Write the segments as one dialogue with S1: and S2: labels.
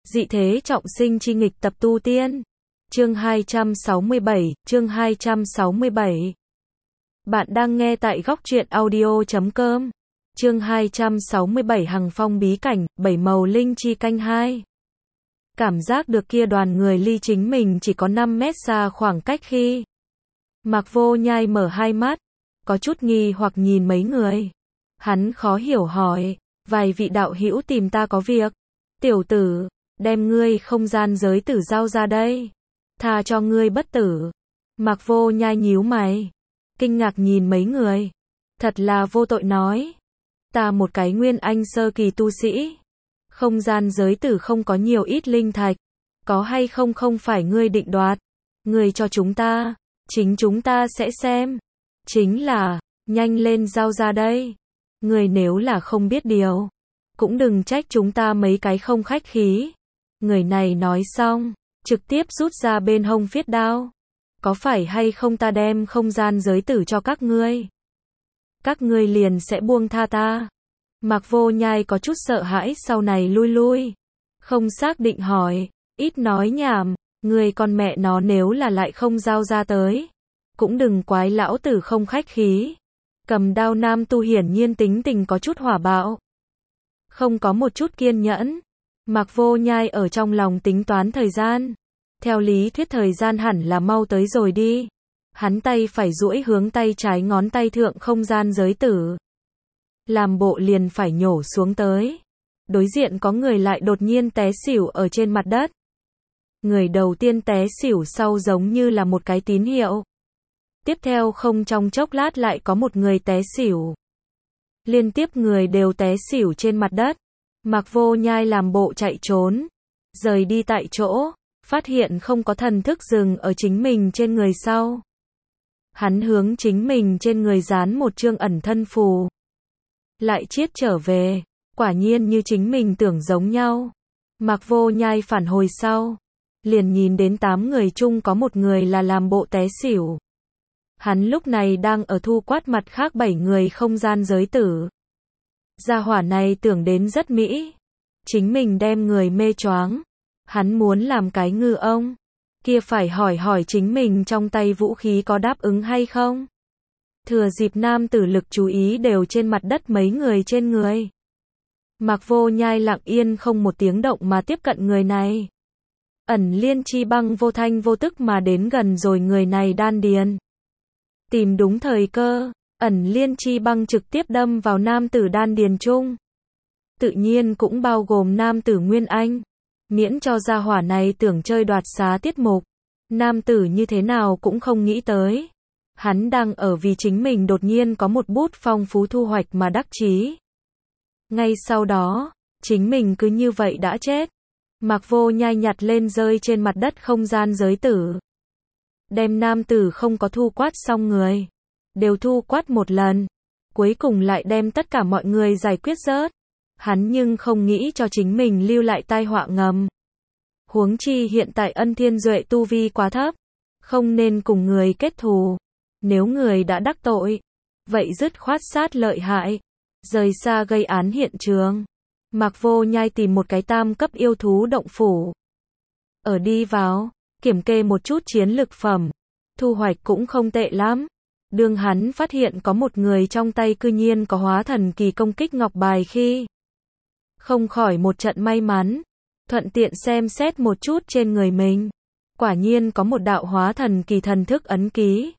S1: Dị thế trọng sinh chi nghịch tập tu tiên. Chương 267. Bạn đang nghe tại góc truyện audio.com. Chương 267 Hằng Phong bí cảnh, 7 màu linh chi canh 2. Cảm giác được kia đoàn người ly chính mình chỉ có 5 mét xa khoảng cách khi Mạc Vô Nhai mở hai mắt, có chút nghi hoặc nhìn mấy người. Hắn khó hiểu hỏi, vài vị đạo hữu tìm ta có việc. Tiểu tử, đem ngươi không gian giới tử giao ra đây. Tha cho ngươi bất tử. Mạc Vô Nhai nhíu mày, kinh ngạc nhìn mấy người. Thật là vô tội nói. Ta một cái nguyên anh sơ kỳ tu sĩ. Không gian giới tử không có nhiều ít linh thạch. Có hay không không phải ngươi định đoạt. Ngươi cho chúng ta, chính chúng ta sẽ xem. Chính là, nhanh lên giao ra đây. Ngươi nếu là không biết điều, cũng đừng trách chúng ta mấy cái không khách khí. Người này nói xong, trực tiếp rút ra bên hông phiết đao. Có phải hay không ta đem không gian giới tử cho các ngươi? Các ngươi liền sẽ buông tha ta. Mạc Vô Nhai có chút sợ hãi sau này lui. Không xác định hỏi, ít nói nhảm, ngươi con mẹ nó nếu là lại không giao ra tới. Cũng đừng quái lão tử không khách khí. Cầm đao nam tu hiển nhiên tính tình có chút hỏa bạo. Không có một chút kiên nhẫn. Mạc Vô Nhai ở trong lòng tính toán thời gian. Theo lý thuyết thời gian hẳn là mau tới rồi đi. Hắn tay phải duỗi hướng tay trái ngón tay thượng không gian giới tử. Làm bộ liền phải nhổ xuống tới. Đối diện có người lại đột nhiên té xỉu ở trên mặt đất. Người đầu tiên té xỉu sau giống như là một cái tín hiệu. Tiếp theo không trong chốc lát lại có một người té xỉu. Liên tiếp người đều té xỉu trên mặt đất. Mạc Vô Nhai làm bộ chạy trốn. Rời đi tại chỗ. Phát hiện không có thần thức dừng ở chính mình trên người sau. Hắn hướng chính mình trên người dán một chương ẩn thân phù. Lại chiết trở về. Quả nhiên như chính mình tưởng giống nhau. Mạc Vô Nhai phản hồi sau. Liền nhìn đến 8 người chung có một người là làm bộ té xỉu. Hắn lúc này đang ở thu quát mặt khác 7 người không gian giới tử. Gia hỏa này tưởng đến rất mỹ. Chính mình đem người mê choáng. Hắn muốn làm cái ngư ông. Kia phải hỏi chính mình trong tay vũ khí có đáp ứng hay không. Thừa dịp nam tử lực chú ý đều trên mặt đất mấy người trên người. Mạc Vô Nhai lặng yên không một tiếng động mà tiếp cận người này. Ẩn liên chi băng vô thanh vô tức mà đến gần rồi người này đan điền. Tìm đúng thời cơ, ẩn liên chi băng trực tiếp đâm vào nam tử đan điền chung. Tự nhiên cũng bao gồm nam tử Nguyên Anh. Miễn cho gia hỏa này tưởng chơi đoạt xá tiết mục. Nam tử như thế nào cũng không nghĩ tới. Hắn đang ở vì chính mình đột nhiên có một bút phong phú thu hoạch mà đắc chí. Ngay sau đó, chính mình cứ như vậy đã chết. Mạc Vô Nhai nhặt lên rơi trên mặt đất không gian giới tử. Đem nam tử không có thu quát xong người. Đều thu quát một lần. Cuối cùng lại đem tất cả mọi người giải quyết rớt. Hắn nhưng không nghĩ cho chính mình lưu lại tai họa ngầm. Huống chi hiện tại Ân Thiên Duệ tu vi quá thấp. Không nên cùng người kết thù. Nếu người đã đắc tội, vậy dứt khoát sát lợi hại. Rời xa gây án hiện trường. Mạc Vô Nhai tìm một cái tam cấp yêu thú động phủ. Ở đi vào, kiểm kê một chút chiến lực phẩm. Thu hoạch cũng không tệ lắm. Đương hắn phát hiện có một người trong tay cư nhiên có hóa thần kỳ công kích ngọc bài khi. Không khỏi một trận may mắn. Thuận tiện xem xét một chút trên người mình. Quả nhiên có một đạo hóa thần kỳ thần thức ấn ký.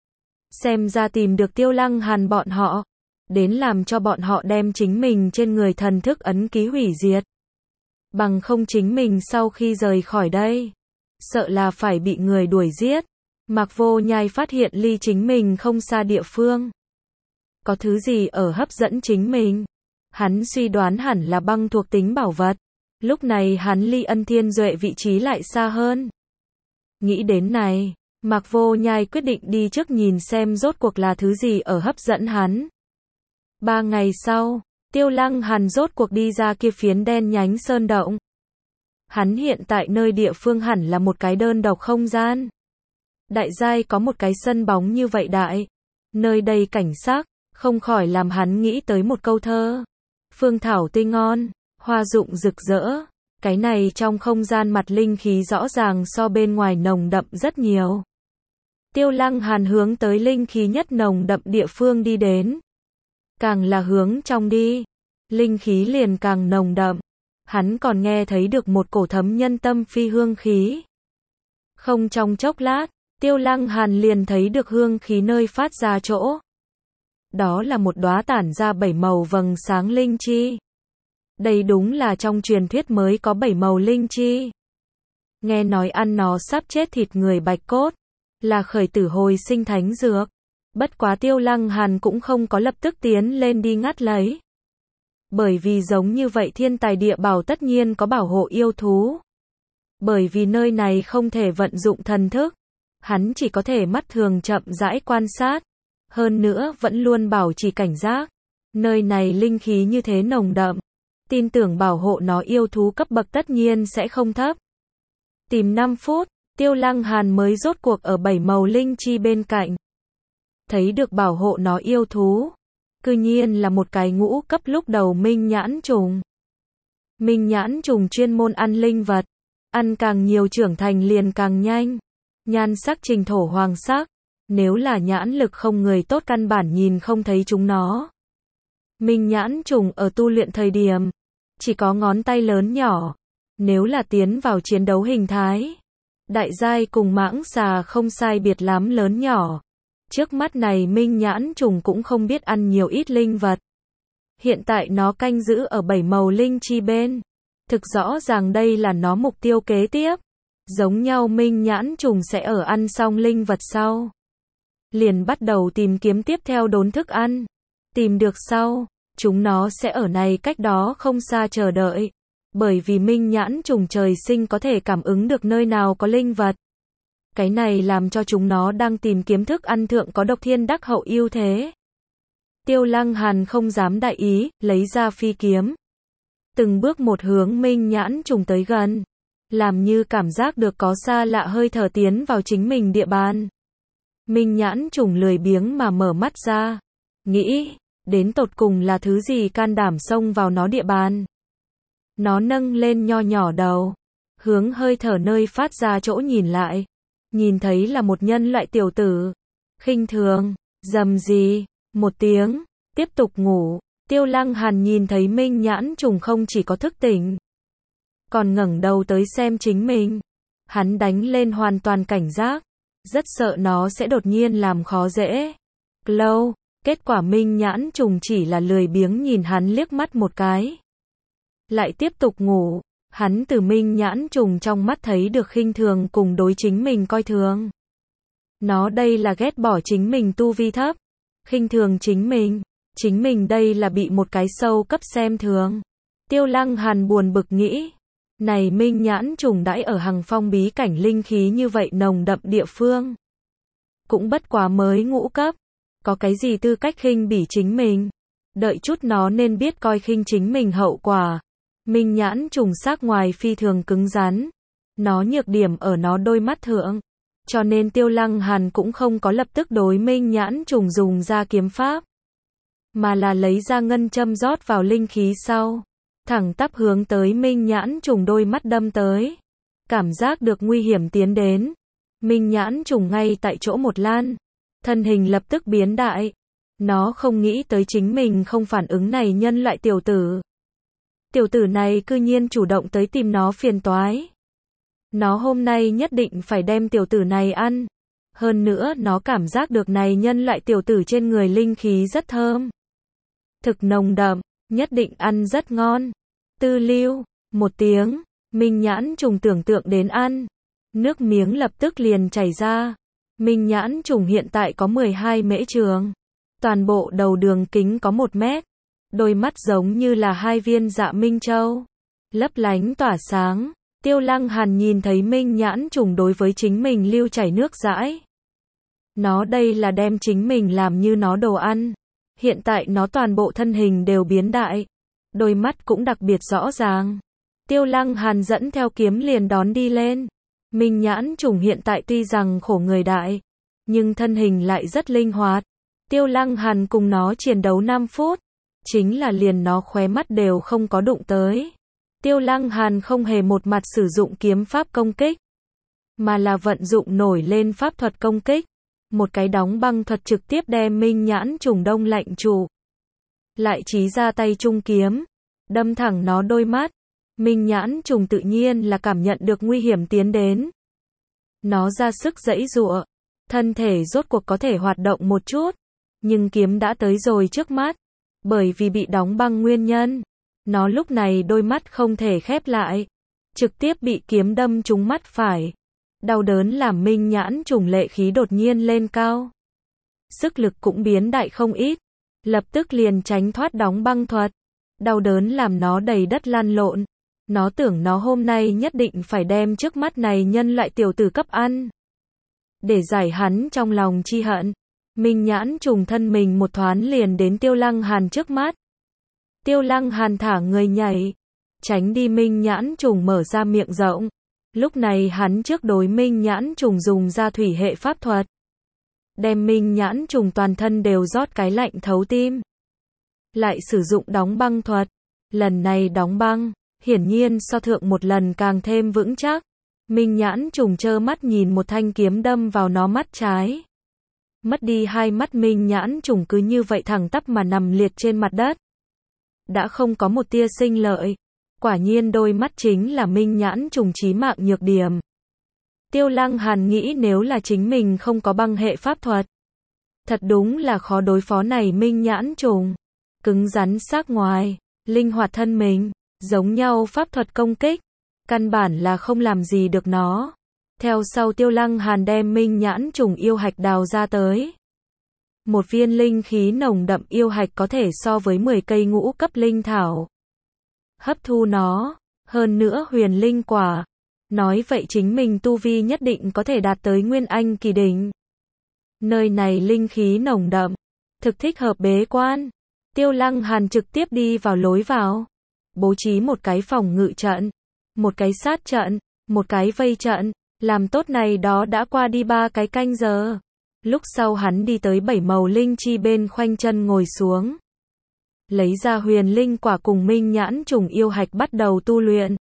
S1: Xem ra tìm được Tiêu Lăng Hàn bọn họ. Đến làm cho bọn họ đem chính mình trên người thần thức ấn ký hủy diệt. Bằng không chính mình sau khi rời khỏi đây. Sợ là phải bị người đuổi giết. Mạc Vô Nhai phát hiện ly chính mình không xa địa phương. Có thứ gì ở hấp dẫn chính mình. Hắn suy đoán hẳn là băng thuộc tính bảo vật. Lúc này hắn ly Ân Thiên Duệ vị trí lại xa hơn. Nghĩ đến này, Mạc Vô Nhai quyết định đi trước nhìn xem rốt cuộc là thứ gì ở hấp dẫn hắn. 3 ngày sau, Tiêu Lăng Hàn rốt cuộc đi ra kia phiến đen nhánh sơn động. Hắn hiện tại nơi địa phương hẳn là một cái đơn độc không gian. Đại giai có một cái sân bóng như vậy đại. Nơi đây cảnh sắc, không khỏi làm hắn nghĩ tới một câu thơ. Phương thảo tươi ngon, hoa rụng rực rỡ, Cái này trong không gian mặt linh khí rõ ràng so bên ngoài nồng đậm rất nhiều. Tiêu Lăng Hàn hướng tới linh khí nhất nồng đậm địa phương đi đến. Càng là hướng trong đi, linh khí liền càng nồng đậm. Hắn còn nghe thấy được một cổ thấm nhân tâm phi hương khí. Không trong chốc lát, Tiêu Lăng Hàn liền thấy được hương khí nơi phát ra chỗ. Đó là một đóa tản ra 7 màu vầng sáng linh chi. Đây đúng là trong truyền thuyết mới có 7 màu linh chi. Nghe nói ăn nó sắp chết thịt người bạch cốt, là khởi tử hồi sinh thánh dược. Bất quá Tiêu Lăng Hàn cũng không có lập tức tiến lên đi ngắt lấy. Bởi vì giống như vậy thiên tài địa bảo tất nhiên có bảo hộ yêu thú. Bởi vì nơi này không thể vận dụng thần thức, hắn chỉ có thể mắt thường chậm rãi quan sát. Hơn nữa vẫn luôn bảo trì cảnh giác. Nơi này linh khí như thế nồng đậm, tin tưởng bảo hộ nó yêu thú cấp bậc tất nhiên sẽ không thấp. Tìm 5 phút, Tiêu Lăng Hàn mới rốt cuộc ở 7 màu linh chi bên cạnh. Thấy được bảo hộ nó yêu thú. Cư nhiên là một cái ngũ cấp lúc đầu minh nhãn trùng. Minh nhãn trùng chuyên môn ăn linh vật. Ăn càng nhiều trưởng thành liền càng nhanh. Nhan sắc trình thổ hoàng sắc. Nếu là nhãn lực không người tốt căn bản nhìn không thấy chúng nó. Minh nhãn trùng ở tu luyện thời điểm, chỉ có ngón tay lớn nhỏ. Nếu là tiến vào chiến đấu hình thái, đại giai cùng mãng xà không sai biệt lắm lớn nhỏ. Trước mắt này minh nhãn trùng cũng không biết ăn nhiều ít linh vật. Hiện tại nó canh giữ ở 7 màu linh chi bên. Thực rõ ràng đây là nó mục tiêu kế tiếp. Giống nhau minh nhãn trùng sẽ ở ăn xong linh vật sau. Liền bắt đầu tìm kiếm tiếp theo đốn thức ăn. Tìm được sau, chúng nó sẽ ở này cách đó không xa chờ đợi. Bởi vì minh nhãn trùng trời sinh có thể cảm ứng được nơi nào có linh vật. Cái này làm cho chúng nó đang tìm kiếm thức ăn thượng có độc thiên đắc hậu ưu thế. Tiêu Lăng Hàn không dám đại ý, lấy ra phi kiếm. Từng bước một hướng minh nhãn trùng tới gần. Làm như cảm giác được có xa lạ hơi thở tiến vào chính mình địa bàn. Minh nhãn trùng lười biếng mà mở mắt ra. Nghĩ, đến tột cùng là thứ gì can đảm xông vào nó địa bàn. Nó nâng lên nho nhỏ đầu. Hướng hơi thở nơi phát ra chỗ nhìn lại. Nhìn thấy là một nhân loại tiểu tử. Khinh thường, rầm gì, một tiếng, tiếp tục ngủ. Tiêu Lăng Hàn nhìn thấy minh nhãn trùng không chỉ có thức tỉnh, còn ngẩng đầu tới xem chính mình. Hắn đánh lên hoàn toàn cảnh giác. Rất sợ nó sẽ đột nhiên làm khó dễ. Lâu, kết quả minh nhãn trùng chỉ là lười biếng nhìn hắn liếc mắt một cái. Lại tiếp tục ngủ. Hắn từ minh nhãn trùng trong mắt thấy được khinh thường cùng đối chính mình coi thường. Nó đây là ghét bỏ chính mình tu vi thấp. Khinh thường chính mình. Chính mình đây là bị một cái sâu cấp xem thường. Tiêu Lăng Hàn buồn bực nghĩ. Này minh nhãn trùng đãi ở Hằng Phong bí cảnh linh khí như vậy nồng đậm địa phương. Cũng bất quá mới ngũ cấp. Có cái gì tư cách khinh bỉ chính mình. Đợi chút nó nên biết coi khinh chính mình hậu quả. Minh nhãn trùng xác ngoài phi thường cứng rắn. Nó nhược điểm ở nó đôi mắt thượng. Cho nên Tiêu Lăng Hàn cũng không có lập tức đối minh nhãn trùng dùng ra kiếm pháp. Mà là lấy ra ngân châm rót vào linh khí sau. Thẳng tắp hướng tới minh nhãn trùng đôi mắt đâm tới. Cảm giác được nguy hiểm tiến đến. Minh nhãn trùng ngay tại chỗ một lan. Thân hình lập tức biến đại. Nó không nghĩ tới chính mình không phản ứng này nhân loại tiểu tử. Tiểu tử này cư nhiên chủ động tới tìm nó phiền toái. Nó hôm nay nhất định phải đem tiểu tử này ăn. Hơn nữa nó cảm giác được này nhân loại tiểu tử trên người linh khí rất thơm. Thực nồng đậm, nhất định ăn rất ngon. Tư lưu, một tiếng, minh nhãn trùng tưởng tượng đến ăn. Nước miếng lập tức liền chảy ra. Minh nhãn trùng hiện tại có 12 mễ trường. Toàn bộ đầu đường kính có 1 mét. Đôi mắt giống như là 2 viên dạ minh châu. Lấp lánh tỏa sáng. Tiêu Lăng Hàn nhìn thấy minh nhãn trùng đối với chính mình lưu chảy nước dãi. Nó đây là đem chính mình làm như nó đồ ăn. Hiện tại nó toàn bộ thân hình đều biến đại. Đôi mắt cũng đặc biệt rõ ràng. Tiêu Lăng Hàn dẫn theo kiếm liền đón đi lên. Minh nhãn trùng hiện tại tuy rằng khổ người đại, nhưng thân hình lại rất linh hoạt. Tiêu Lăng Hàn cùng nó chiến đấu 5 phút. Chính là liền nó khóe mắt đều không có đụng tới. Tiêu Lăng Hàn không hề một mặt sử dụng kiếm pháp công kích, mà là vận dụng nổi lên pháp thuật công kích. Một cái đóng băng thuật trực tiếp đem Minh Nhãn Trùng đông lạnh trụ. Lại chí ra tay trung kiếm, đâm thẳng nó đôi mắt. Minh Nhãn Trùng tự nhiên là cảm nhận được nguy hiểm tiến đến. Nó ra sức giãy giụa, thân thể rốt cuộc có thể hoạt động một chút, nhưng kiếm đã tới rồi trước mắt. Bởi vì bị đóng băng nguyên nhân, nó lúc này đôi mắt không thể khép lại, trực tiếp bị kiếm đâm trúng mắt phải. Đau đớn làm Minh Nhãn Trùng lệ khí đột nhiên lên cao. Sức lực cũng biến đại không ít, lập tức liền tránh thoát đóng băng thuật. Đau đớn làm nó đầy đất lăn lộn. Nó tưởng nó hôm nay nhất định phải đem trước mắt này nhân loại tiểu tử cấp ăn. Để giải hắn trong lòng chi hận, Minh Nhãn Trùng thân mình một thoáng liền đến Tiêu Lăng Hàn trước mắt. Tiêu Lăng Hàn thả người nhảy, tránh đi Minh Nhãn Trùng mở ra miệng rộng. Lúc này hắn trước đối Minh Nhãn Trùng dùng ra thủy hệ pháp thuật. Đem Minh Nhãn Trùng toàn thân đều rót cái lạnh thấu tim. Lại sử dụng đóng băng thuật. Lần này đóng băng, hiển nhiên so thượng một lần càng thêm vững chắc. Minh Nhãn Trùng trơ mắt nhìn một thanh kiếm đâm vào nó mắt trái. Mất đi hai mắt Minh Nhãn Trùng cứ như vậy thẳng tắp mà nằm liệt trên mặt đất. Đã không có một tia sinh lợi. Quả nhiên đôi mắt chính là Minh Nhãn Trùng chí mạng nhược điểm. Tiêu Lăng Hàn nghĩ nếu là chính mình không có băng hệ pháp thuật, thật đúng là khó đối phó này Minh Nhãn Trùng. Cứng rắn xác ngoài, linh hoạt thân mình, giống nhau pháp thuật công kích, căn bản là không làm gì được nó. Theo sau Tiêu Lăng Hàn đem Minh Nhãn Trùng yêu hạch đào ra tới. Một viên linh khí nồng đậm yêu hạch có thể so với 10 cây ngũ cấp linh thảo. Hấp thu nó, hơn nữa huyền linh quả. Nói vậy chính mình tu vi nhất định có thể đạt tới Nguyên Anh kỳ đỉnh. Nơi này linh khí nồng đậm, thực thích hợp bế quan. Tiêu Lăng Hàn trực tiếp đi vào lối vào, bố trí một cái phòng ngự trận, một cái sát trận, một cái vây trận, làm tốt này đó đã qua đi 3 cái canh giờ. Lúc sau hắn đi tới 7 màu linh chi bên khoanh chân ngồi xuống. Lấy ra huyền linh quả cùng Minh Nhãn Trùng yêu hạch bắt đầu tu luyện.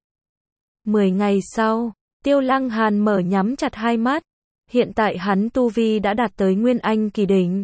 S1: 10 ngày sau, Tiêu Lăng Hàn mở nhắm chặt hai mắt. Hiện tại hắn tu vi đã đạt tới Nguyên Anh kỳ đỉnh.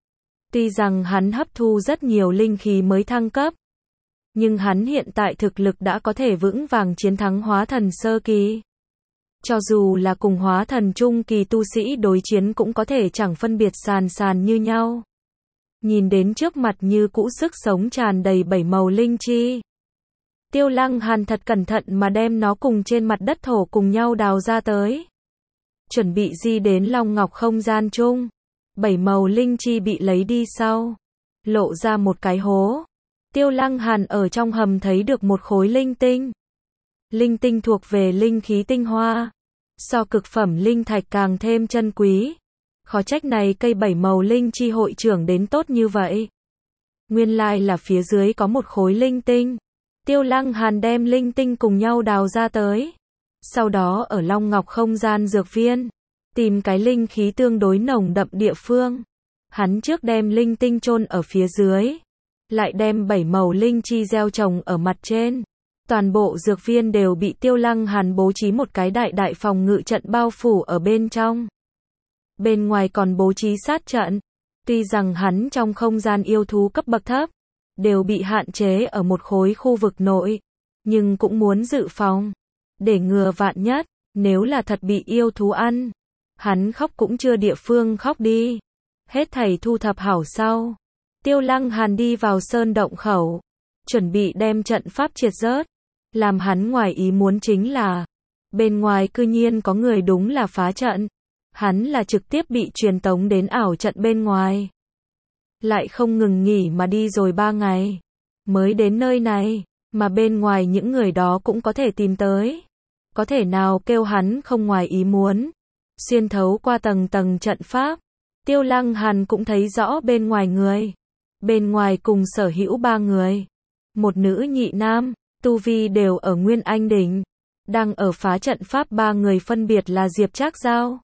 S1: Tuy rằng hắn hấp thu rất nhiều linh khí mới thăng cấp, nhưng hắn hiện tại thực lực đã có thể vững vàng chiến thắng hóa thần sơ kỳ. Cho dù là cùng hóa thần trung kỳ tu sĩ đối chiến cũng có thể chẳng phân biệt sàn như nhau. Nhìn đến trước mặt như cũ sức sống tràn đầy 7 màu linh chi. Tiêu Lăng Hàn thật cẩn thận mà đem nó cùng trên mặt đất thổ cùng nhau đào ra tới. Chuẩn bị di đến Long Ngọc không gian chung. 7 màu linh chi bị lấy đi sau. Lộ ra một cái hố. Tiêu Lăng Hàn ở trong hầm thấy được một khối linh tinh. Linh tinh thuộc về linh khí tinh hoa. So cực phẩm linh thạch càng thêm chân quý. Khó trách này cây 7 màu linh chi hội trưởng đến tốt như vậy. Nguyên lai là phía dưới có một khối linh tinh. Tiêu Lăng Hàn đem linh tinh cùng nhau đào ra tới. Sau đó ở Long Ngọc không gian dược viên, tìm cái linh khí tương đối nồng đậm địa phương. Hắn trước đem linh tinh chôn ở phía dưới, lại đem 7 màu linh chi gieo trồng ở mặt trên. Toàn bộ dược viên đều bị Tiêu Lăng Hàn bố trí một cái đại phòng ngự trận bao phủ ở bên trong. Bên ngoài còn bố trí sát trận. Tuy rằng hắn trong không gian yêu thú cấp bậc thấp, đều bị hạn chế ở một khối khu vực nội, nhưng cũng muốn dự phòng. Để ngừa vạn nhất, nếu là thật bị yêu thú ăn, hắn khóc cũng chưa địa phương khóc đi. Hết thảy thu thập hảo sau. Tiêu Lăng Hàn đi vào sơn động khẩu, chuẩn bị đem trận pháp triệt rớt. Làm hắn ngoài ý muốn chính là, bên ngoài cư nhiên có người đúng là phá trận. Hắn là trực tiếp bị truyền tống đến ảo trận bên ngoài. Lại không ngừng nghỉ mà đi rồi 3 ngày. Mới đến nơi này, mà bên ngoài những người đó cũng có thể tìm tới. Có thể nào kêu hắn không ngoài ý muốn. Xuyên thấu qua tầng trận pháp. Tiêu Lăng Hàn cũng thấy rõ bên ngoài người. Bên ngoài cùng sở hữu 3 người. Một nữ nhị nam, tu vi đều ở Nguyên Anh đỉnh. Đang ở phá trận pháp 3 người phân biệt là Diệp Trác Giao,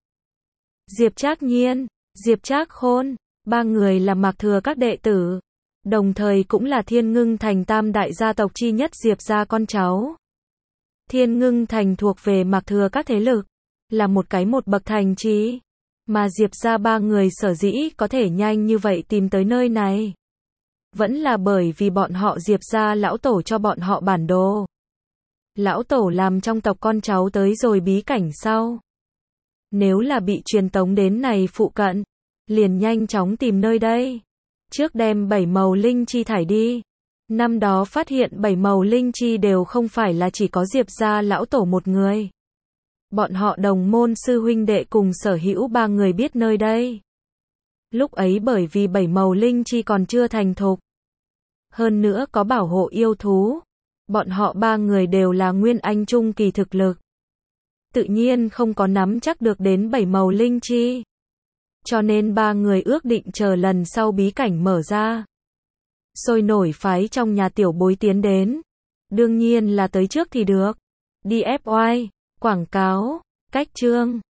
S1: Diệp Trác Nhiên, Diệp Trác Khôn. 3 người là Mạc Thừa các đệ tử, đồng thời cũng là Thiên Ngưng Thành tam đại gia tộc chi nhất Diệp gia con cháu. Thiên Ngưng Thành thuộc về Mạc Thừa các thế lực, là một bậc thành trì, mà Diệp gia ba người sở dĩ có thể nhanh như vậy tìm tới nơi này, vẫn là bởi vì bọn họ Diệp gia lão tổ cho bọn họ bản đồ. Lão tổ làm trong tộc con cháu tới rồi bí cảnh sau, nếu là bị truyền tống đến này phụ cận, liền nhanh chóng tìm nơi đây. Trước đem 7 màu linh chi thải đi. Năm đó phát hiện 7 màu linh chi đều không phải là chỉ có Diệp gia lão tổ một người. Bọn họ đồng môn sư huynh đệ cùng sở hữu ba người biết nơi đây. Lúc ấy bởi vì 7 màu linh chi còn chưa thành thục, hơn nữa có bảo hộ yêu thú, bọn họ ba người đều là nguyên anh trung kỳ thực lực, tự nhiên không có nắm chắc được đến 7 màu linh chi. Cho nên ba người ước định chờ lần sau bí cảnh mở ra, sôi nổi phái trong nhà tiểu bối tiến đến. Đương nhiên là tới trước thì được. Đi FY, quảng cáo, cách chương.